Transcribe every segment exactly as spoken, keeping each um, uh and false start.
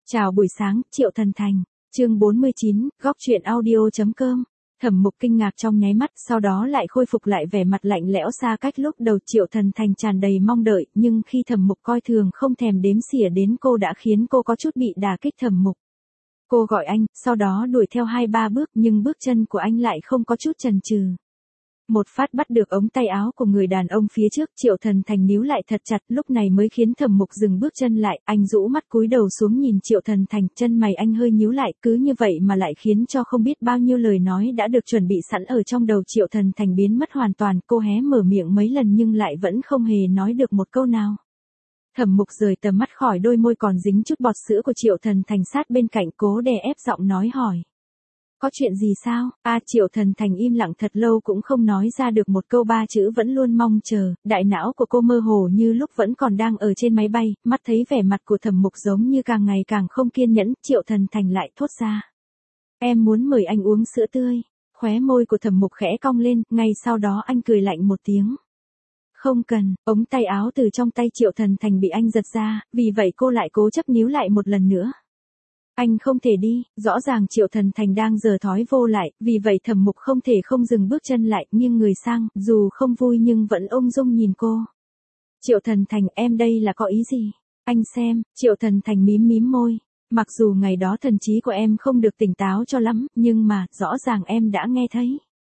Chào buổi sáng, Triệu Thần Thành, chương bốn mươi chín, góc chuyện audio.com. Thẩm Mục kinh ngạc trong nháy mắt, sau đó lại khôi phục lại vẻ mặt lạnh lẽo xa cách lúc đầu. Triệu Thần Thành tràn đầy mong đợi, nhưng khi Thẩm Mục coi thường không thèm đếm xỉa đến cô đã khiến cô có chút bị đả kích. Thẩm Mục, cô gọi anh, sau đó đuổi theo hai ba bước, nhưng bước chân của anh lại không có chút chần chừ. Một phát bắt được ống tay áo của người đàn ông phía trước, Triệu Thần Thành níu lại thật chặt, lúc này mới khiến Thẩm Mục dừng bước chân lại. Anh rũ mắt cúi đầu xuống nhìn Triệu Thần Thành, chân mày anh hơi nhíu lại, cứ như vậy mà lại khiến cho không biết bao nhiêu lời nói đã được chuẩn bị sẵn ở trong đầu Triệu Thần Thành biến mất hoàn toàn. Cô hé mở miệng mấy lần nhưng lại vẫn không hề nói được một câu nào. Thẩm Mục rời tầm mắt khỏi đôi môi còn dính chút bọt sữa của Triệu Thần Thành sát bên cạnh, cố đè ép giọng nói hỏi. Có chuyện gì sao? A à, Triệu Thần Thành im lặng thật lâu cũng không nói ra được một câu, ba chữ vẫn luôn mong chờ. Đại não của cô mơ hồ như lúc vẫn còn đang ở trên máy bay, mắt thấy vẻ mặt của Thẩm Mục giống như càng ngày càng không kiên nhẫn, Triệu Thần Thành lại thốt ra. Em muốn mời anh uống sữa tươi. Khóe môi của Thẩm Mục khẽ cong lên, ngay sau đó anh cười lạnh một tiếng. Không cần, ống tay áo từ trong tay Triệu Thần Thành bị anh giật ra, vì vậy cô lại cố chấp níu lại một lần nữa. Anh không thể đi, rõ ràng Triệu Thần Thành đang giở thói vô lại, vì vậy Thẩm Mục không thể không dừng bước chân lại, nghiêng người sang, dù không vui nhưng vẫn ung dung nhìn cô. Triệu Thần Thành, em đây là có ý gì? Anh xem, Triệu Thần Thành mím mím môi. Mặc dù ngày đó thần trí của em không được tỉnh táo cho lắm, nhưng mà, rõ ràng em đã nghe thấy.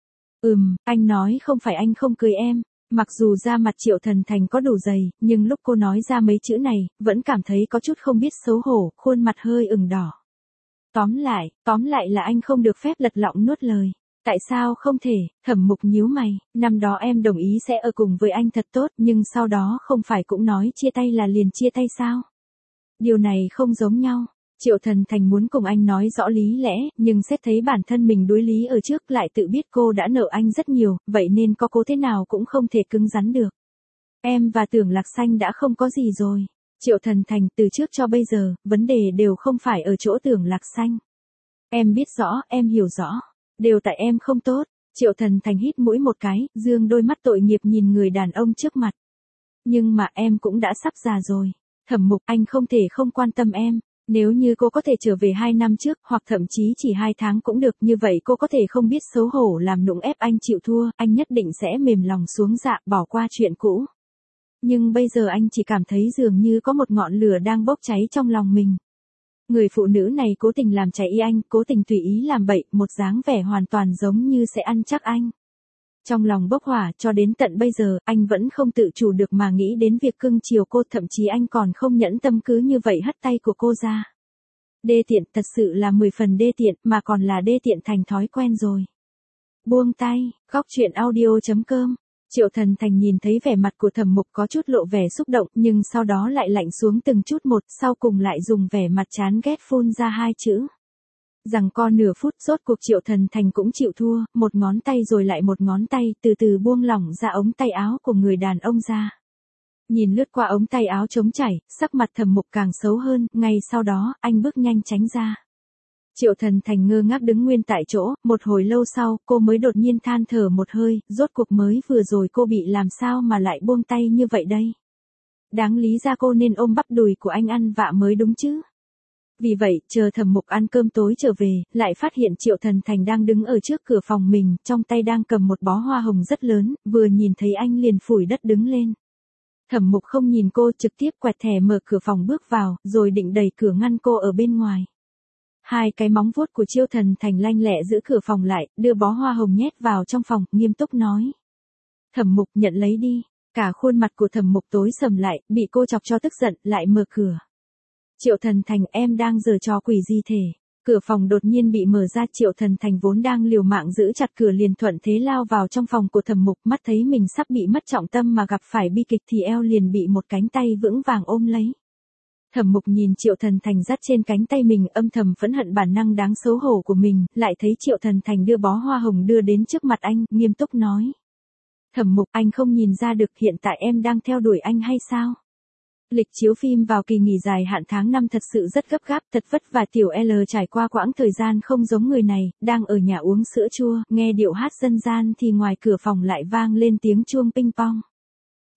Ừm, anh nói không phải anh không cười em. Mặc dù da mặt Triệu Thần Thành có đủ dày, nhưng lúc cô nói ra mấy chữ này, vẫn cảm thấy có chút không biết xấu hổ, khuôn mặt hơi ửng đỏ. Tóm lại, tóm lại là anh không được phép lật lọng nuốt lời. Tại sao không thể? Thẩm Mục nhíu mày, năm đó em đồng ý sẽ ở cùng với anh thật tốt, nhưng sau đó không phải cũng nói chia tay là liền chia tay sao? Điều này không giống nhau. Triệu Thần Thành muốn cùng anh nói rõ lý lẽ, nhưng xét thấy bản thân mình đối lý ở trước, lại tự biết cô đã nợ anh rất nhiều, vậy nên có cố thế nào cũng không thể cứng rắn được. Em và Tưởng Lạc Xanh đã không có gì rồi. Triệu Thần Thành, từ trước cho bây giờ, vấn đề đều không phải ở chỗ Tưởng Lạc Xanh. Em biết rõ, em hiểu rõ. Đều tại em không tốt. Triệu Thần Thành hít mũi một cái, dương đôi mắt tội nghiệp nhìn người đàn ông trước mặt. Nhưng mà em cũng đã sắp già rồi. Thẩm Mục, anh không thể không quan tâm em. Nếu như cô có thể trở về hai năm trước, hoặc thậm chí chỉ hai tháng cũng được, như vậy cô có thể không biết xấu hổ làm nũng ép anh chịu thua, anh nhất định sẽ mềm lòng xuống dạ, bỏ qua chuyện cũ. Nhưng bây giờ anh chỉ cảm thấy dường như có một ngọn lửa đang bốc cháy trong lòng mình. Người phụ nữ này cố tình làm cháy ý anh, cố tình tùy ý làm bậy, một dáng vẻ hoàn toàn giống như sẽ ăn chắc anh. Trong lòng bốc hỏa, cho đến tận bây giờ, anh vẫn không tự chủ được mà nghĩ đến việc cưng chiều cô, thậm chí anh còn không nhẫn tâm cứ như vậy hất tay của cô ra. Đê tiện, thật sự là mười phần đê tiện, mà còn là đê tiện thành thói quen rồi. Buông tay, góc chuyện audio.com. Triệu Thần Thành nhìn thấy vẻ mặt của Thẩm Mục có chút lộ vẻ xúc động, nhưng sau đó lại lạnh xuống từng chút một, sau cùng lại dùng vẻ mặt chán ghét phun ra hai chữ. Rằng co nửa phút, rốt cuộc Triệu Thần Thành cũng chịu thua, một ngón tay rồi lại một ngón tay, từ từ buông lỏng ra ống tay áo của người đàn ông ra. Nhìn lướt qua ống tay áo trống chảy, sắc mặt Thẩm Mục càng xấu hơn, ngay sau đó, anh bước nhanh tránh ra. Triệu Thần Thành ngơ ngác đứng nguyên tại chỗ, một hồi lâu sau, cô mới đột nhiên than thở một hơi, rốt cuộc mới vừa rồi cô bị làm sao mà lại buông tay như vậy đây. Đáng lý ra cô nên ôm bắp đùi của anh ăn vạ mới đúng chứ. Vì vậy, chờ Thẩm Mục ăn cơm tối trở về, lại phát hiện Triệu Thần Thành đang đứng ở trước cửa phòng mình, trong tay đang cầm một bó hoa hồng rất lớn, vừa nhìn thấy anh liền phủi đất đứng lên. Thẩm Mục không nhìn cô, trực tiếp quẹt thẻ mở cửa phòng bước vào, rồi định đẩy cửa ngăn cô ở bên ngoài. Hai cái móng vuốt của Triệu Thần Thành lanh lẹ giữ cửa phòng lại, đưa bó hoa hồng nhét vào trong phòng, nghiêm túc nói. Thẩm Mục, nhận lấy đi. Cả khuôn mặt của Thẩm Mục tối sầm lại, bị cô chọc cho tức giận, lại mở cửa. Triệu Thần Thành, em đang giở trò quỷ gì thế? Cửa phòng đột nhiên bị mở ra, Triệu Thần Thành vốn đang liều mạng giữ chặt cửa liền thuận thế lao vào trong phòng của Thẩm Mục, mắt thấy mình sắp bị mất trọng tâm mà gặp phải bi kịch thì eo liền bị một cánh tay vững vàng ôm lấy. Thẩm Mục nhìn Triệu Thần Thành dắt trên cánh tay mình, âm thầm phẫn hận bản năng đáng xấu hổ của mình, lại thấy Triệu Thần Thành đưa bó hoa hồng đưa đến trước mặt anh, nghiêm túc nói. Thẩm Mục, anh không nhìn ra được hiện tại em đang theo đuổi anh hay sao? Lịch chiếu phim vào kỳ nghỉ dài hạn tháng năm thật sự rất gấp gáp, thật vất vả tiểu L trải qua quãng thời gian không giống người này, đang ở nhà uống sữa chua, nghe điệu hát dân gian thì ngoài cửa phòng lại vang lên tiếng chuông ping pong.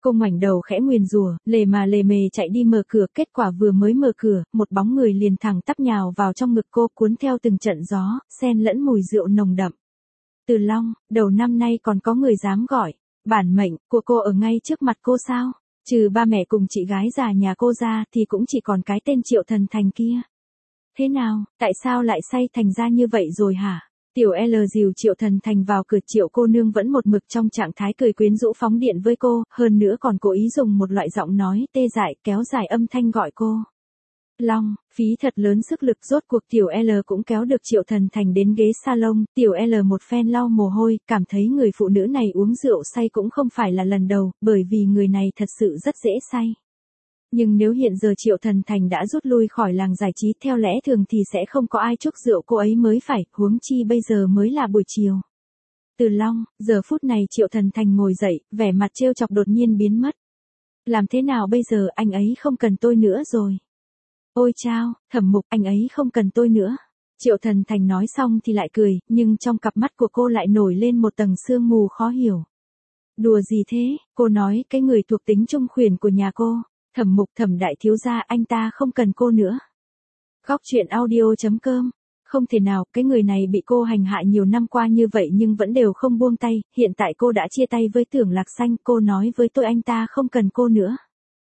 Cô ngoảnh đầu khẽ nguyền rủa, lề mà lề mề chạy đi mở cửa, kết quả vừa mới mở cửa, một bóng người liền thẳng tắp nhào vào trong ngực cô, cuốn theo từng trận gió, xen lẫn mùi rượu nồng đậm. Từ Long, đầu năm nay còn có người dám gọi, bản mệnh của cô ở ngay trước mặt cô sao? Trừ ba mẹ cùng chị gái già nhà cô ra thì cũng chỉ còn cái tên Triệu Thần Thành kia. Thế nào, tại sao lại say thành ra như vậy rồi hả? Tiểu L dìu Triệu Thần Thành vào cửa. Triệu cô nương vẫn một mực trong trạng thái cười quyến rũ phóng điện với cô, hơn nữa còn cố ý dùng một loại giọng nói tê dại kéo dài âm thanh gọi cô. Long, phí thật lớn sức lực, rốt cuộc Tiểu L cũng kéo được Triệu Thần Thành đến ghế salon. Tiểu L một phen lau mồ hôi, cảm thấy người phụ nữ này uống rượu say cũng không phải là lần đầu, bởi vì người này thật sự rất dễ say. Nhưng nếu hiện giờ Triệu Thần Thành đã rút lui khỏi làng giải trí, theo lẽ thường thì sẽ không có ai chúc rượu cô ấy mới phải, huống chi bây giờ mới là buổi chiều. Từ Long, giờ phút này Triệu Thần Thành ngồi dậy, vẻ mặt trêu chọc đột nhiên biến mất. Làm thế nào bây giờ, anh ấy không cần tôi nữa rồi. Ôi chao, Thẩm Mục, anh ấy không cần tôi nữa. Triệu Thần Thành nói xong thì lại cười, nhưng trong cặp mắt của cô lại nổi lên một tầng sương mù khó hiểu. Đùa gì thế, cô nói cái người thuộc tính trung khuyển của nhà cô. Thẩm Mục, Thẩm đại thiếu gia, anh ta không cần cô nữa. Góc truyện audio chấm com. Không thể nào, cái người này bị cô hành hạ nhiều năm qua như vậy nhưng vẫn đều không buông tay, hiện tại cô đã chia tay với Tưởng Lạc Xanh, cô nói với tôi anh ta không cần cô nữa.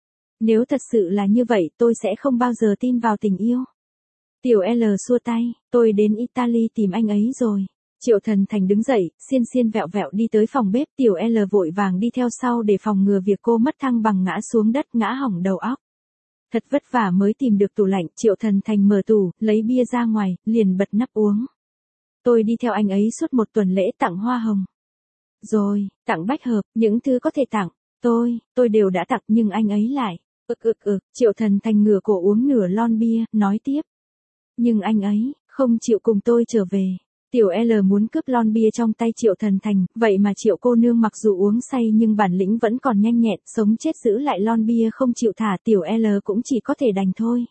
Nếu thật sự là như vậy, tôi sẽ không bao giờ tin vào tình yêu. Tiểu L xua tay, tôi đến Italy tìm anh ấy rồi. Triệu Thần Thành đứng dậy, xiên xiên vẹo vẹo đi tới phòng bếp, Tiểu L vội vàng đi theo sau để phòng ngừa việc cô mất thăng bằng ngã xuống đất, ngã hỏng đầu óc. Thật vất vả mới tìm được tủ lạnh, Triệu Thần Thành mở tủ, lấy bia ra ngoài, liền bật nắp uống. Tôi đi theo anh ấy suốt một tuần lễ tặng hoa hồng. Rồi, tặng bách hợp, những thứ có thể tặng, tôi, tôi đều đã tặng nhưng anh ấy lại. Ực ực ực, Triệu Thần Thành ngửa cổ uống nửa lon bia, nói tiếp. Nhưng anh ấy, không chịu cùng tôi trở về. Tiểu L muốn cướp lon bia trong tay Triệu Thần Thành, vậy mà Triệu cô nương mặc dù uống say nhưng bản lĩnh vẫn còn nhanh nhẹn, sống chết giữ lại lon bia không chịu thả, Tiểu L cũng chỉ có thể đành thôi.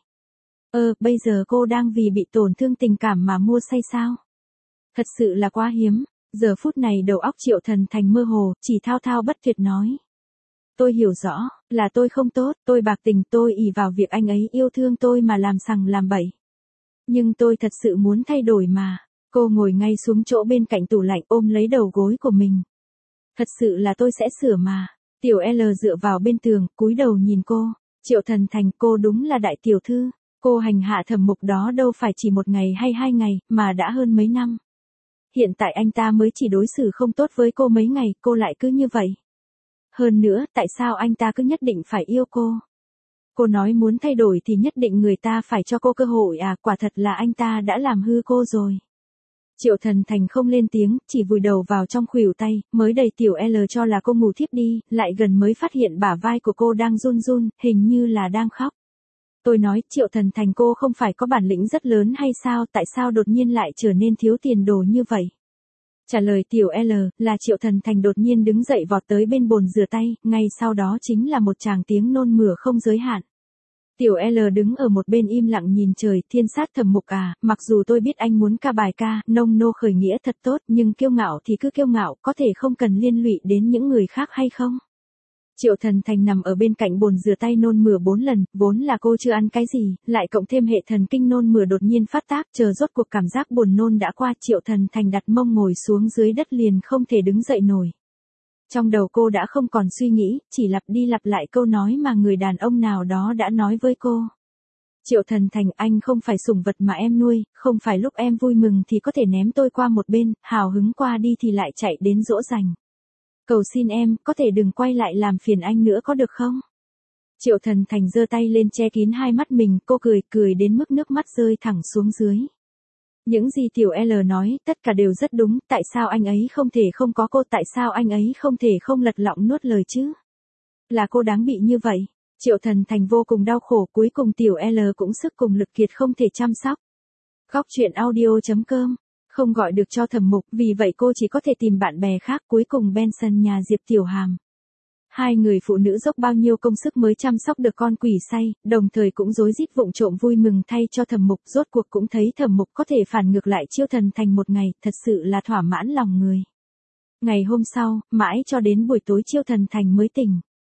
Ơ, bây giờ cô đang vì bị tổn thương tình cảm mà mua say sao? Thật sự là quá hiếm. Giờ phút này đầu óc Triệu Thần Thành mơ hồ, chỉ thao thao bất tuyệt nói. Tôi hiểu rõ, là tôi không tốt, tôi bạc tình, tôi ỷ vào việc anh ấy yêu thương tôi mà làm sằng làm bậy. Nhưng tôi thật sự muốn thay đổi mà. Cô ngồi ngay xuống chỗ bên cạnh tủ lạnh ôm lấy đầu gối của mình. Thật sự là tôi sẽ sửa mà. Tiểu L dựa vào bên tường, cúi đầu nhìn cô. Triệu Thần Thành, cô đúng là đại tiểu thư. Cô hành hạ Thẩm Mục đó đâu phải chỉ một ngày hay hai ngày, mà đã hơn mấy năm. Hiện tại anh ta mới chỉ đối xử không tốt với cô mấy ngày, cô lại cứ như vậy. Hơn nữa, tại sao anh ta cứ nhất định phải yêu cô? Cô nói muốn thay đổi thì nhất định người ta phải cho cô cơ hội à, quả thật là anh ta đã làm hư cô rồi. Triệu Thần Thành không lên tiếng, chỉ vùi đầu vào trong khuỷu tay, mới đầy Tiểu L cho là cô ngủ thiếp đi, lại gần mới phát hiện bả vai của cô đang run run, hình như là đang khóc. Tôi nói, Triệu Thần Thành, cô không phải có bản lĩnh rất lớn hay sao, tại sao đột nhiên lại trở nên thiếu tiền đồ như vậy? Trả lời Tiểu L, là Triệu Thần Thành đột nhiên đứng dậy vọt tới bên bồn rửa tay, ngay sau đó chính là một tràng tiếng nôn mửa không giới hạn. Tiểu L đứng ở một bên im lặng nhìn trời, thiên sát Thẩm Mục à, mặc dù tôi biết anh muốn ca bài ca, nông nô khởi nghĩa thật tốt, nhưng kiêu ngạo thì cứ kiêu ngạo, có thể không cần liên lụy đến những người khác hay không? Triệu Thần Thành nằm ở bên cạnh bồn rửa tay nôn mửa bốn lần, vốn là cô chưa ăn cái gì, lại cộng thêm hệ thần kinh nôn mửa đột nhiên phát tác, chờ rốt cuộc cảm giác buồn nôn đã qua, Triệu Thần Thành đặt mông ngồi xuống dưới đất liền không thể đứng dậy nổi. Trong đầu cô đã không còn suy nghĩ, chỉ lặp đi lặp lại câu nói mà người đàn ông nào đó đã nói với cô. Triệu Thần Thành, anh không phải sủng vật mà em nuôi, không phải lúc em vui mừng thì có thể ném tôi qua một bên, hào hứng qua đi thì lại chạy đến dỗ dành. Cầu xin em, có thể đừng quay lại làm phiền anh nữa có được không? Triệu Thần Thành giơ tay lên che kín hai mắt mình, cô cười, cười đến mức nước mắt rơi thẳng xuống dưới. Những gì Tiểu L nói, tất cả đều rất đúng, tại sao anh ấy không thể không có cô, tại sao anh ấy không thể không lật lọng nuốt lời chứ? Là cô đáng bị như vậy. Triệu Thần Thành vô cùng đau khổ, cuối cùng Tiểu L cũng sức cùng lực kiệt không thể chăm sóc. Góc truyện audio chấm com. Không gọi được cho Thẩm Mục, vì vậy cô chỉ có thể tìm bạn bè khác, cuối cùng Benson nhà Diệp Tiểu Hàm. Hai người phụ nữ dốc bao nhiêu công sức mới chăm sóc được con quỷ say, đồng thời cũng rối rít vụng trộm vui mừng thay cho Thẩm Mục, rốt cuộc cũng thấy Thẩm Mục có thể phản ngược lại Triệu Thần Thành một ngày, thật sự là thỏa mãn lòng người. Ngày hôm sau, mãi cho đến buổi tối Triệu Thần Thành mới tỉnh.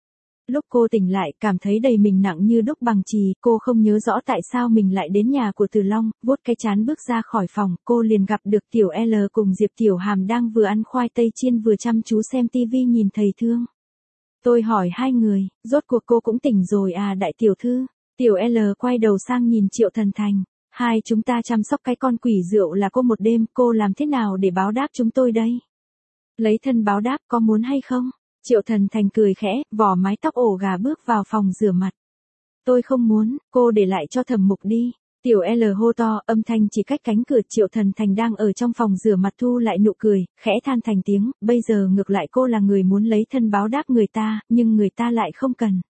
Lúc cô tỉnh lại, cảm thấy đầy mình nặng như đúc bằng chì, cô không nhớ rõ tại sao mình lại đến nhà của Từ Long, vuốt cái trán bước ra khỏi phòng, cô liền gặp được Tiểu L cùng Diệp Tiểu Hàm đang vừa ăn khoai tây chiên vừa chăm chú xem tivi nhìn thầy thương. Tôi hỏi hai người, rốt cuộc cô cũng tỉnh rồi à đại tiểu thư? Tiểu L quay đầu sang nhìn Triệu Thần Thành. Hai chúng ta chăm sóc cái con quỷ rượu là cô một đêm, cô làm thế nào để báo đáp chúng tôi đây? Lấy thân báo đáp có muốn hay không? Triệu Thần Thành cười khẽ, vò mái tóc ổ gà bước vào phòng rửa mặt. Tôi không muốn, cô để lại cho Thẩm Mục đi. Tiểu L hô to, âm thanh chỉ cách cánh cửa. Triệu Thần Thành đang ở trong phòng rửa mặt thu lại nụ cười, khẽ than thành tiếng, bây giờ ngược lại cô là người muốn lấy thân báo đáp người ta, nhưng người ta lại không cần.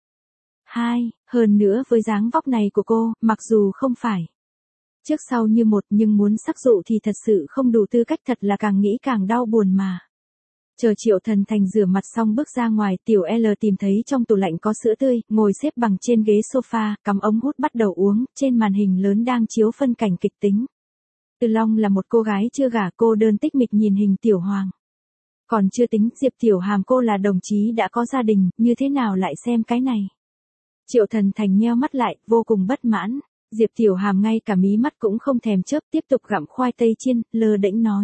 Hai, hơn nữa với dáng vóc này của cô, mặc dù không phải trước sau như một nhưng muốn sắc dụ thì thật sự không đủ tư cách, thật là càng nghĩ càng đau buồn mà. Chờ Triệu Thần Thành rửa mặt xong bước ra ngoài, Tiểu L tìm thấy trong tủ lạnh có sữa tươi, ngồi xếp bằng trên ghế sofa, cắm ống hút bắt đầu uống, trên màn hình lớn đang chiếu phân cảnh kịch tính. Từ Long là một cô gái chưa gả, cô đơn tích mịch nhìn hình Tiểu Hoàng. Còn chưa tính, Diệp Tiểu Hàm cô là đồng chí đã có gia đình, như thế nào lại xem cái này? Triệu Thần Thành nheo mắt lại, vô cùng bất mãn. Diệp Tiểu Hàm ngay cả mí mắt cũng không thèm chớp, tiếp tục gặm khoai tây chiên, lơ đễnh nói.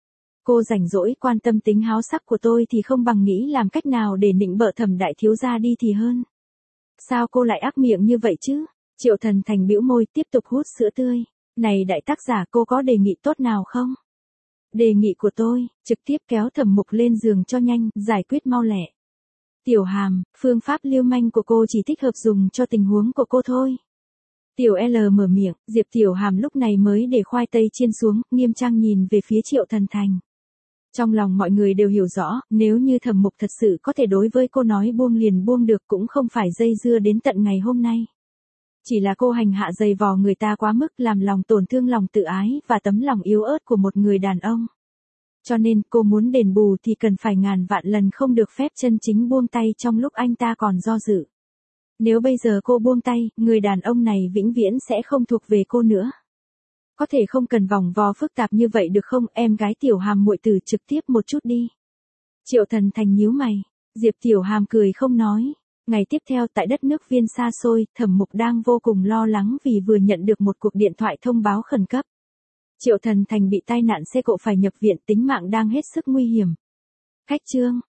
Cô rảnh rỗi quan tâm tính háo sắc của tôi thì không bằng nghĩ làm cách nào để nịnh bợ Thẩm đại thiếu gia đi thì hơn. Sao cô lại ác miệng như vậy chứ? Triệu Thần Thành bĩu môi tiếp tục hút sữa tươi. Này đại tác giả, cô có đề nghị tốt nào không? Đề nghị của tôi, trực tiếp kéo Thẩm Mục lên giường cho nhanh, giải quyết mau lẹ. Tiểu Hàm, phương pháp lưu manh của cô chỉ thích hợp dùng cho tình huống của cô thôi. Tiểu L mở miệng, Diệp Tiểu Hàm lúc này mới để khoai tây chiên xuống, nghiêm trang nhìn về phía Triệu Thần Thành. Trong lòng mọi người đều hiểu rõ, nếu như Thẩm Mục thật sự có thể đối với cô nói buông liền buông được cũng không phải dây dưa đến tận ngày hôm nay. Chỉ là cô hành hạ dày vò người ta quá mức, làm lòng tổn thương lòng tự ái và tấm lòng yếu ớt của một người đàn ông. Cho nên cô muốn đền bù thì cần phải ngàn vạn lần không được phép chân chính buông tay trong lúc anh ta còn do dự. Nếu bây giờ cô buông tay, người đàn ông này vĩnh viễn sẽ không thuộc về cô nữa. Có thể không cần vòng vo phức tạp như vậy được không, em gái Tiểu Hàm muội tử trực tiếp một chút đi. Triệu Thần Thành nhíu mày, Diệp Tiểu Hàm cười không nói. Ngày tiếp theo tại đất nước Viên xa xôi, Thẩm Mục đang vô cùng lo lắng vì vừa nhận được một cuộc điện thoại thông báo khẩn cấp. Triệu Thần Thành bị tai nạn xe cộ phải nhập viện, tính mạng đang hết sức nguy hiểm. Khách trương,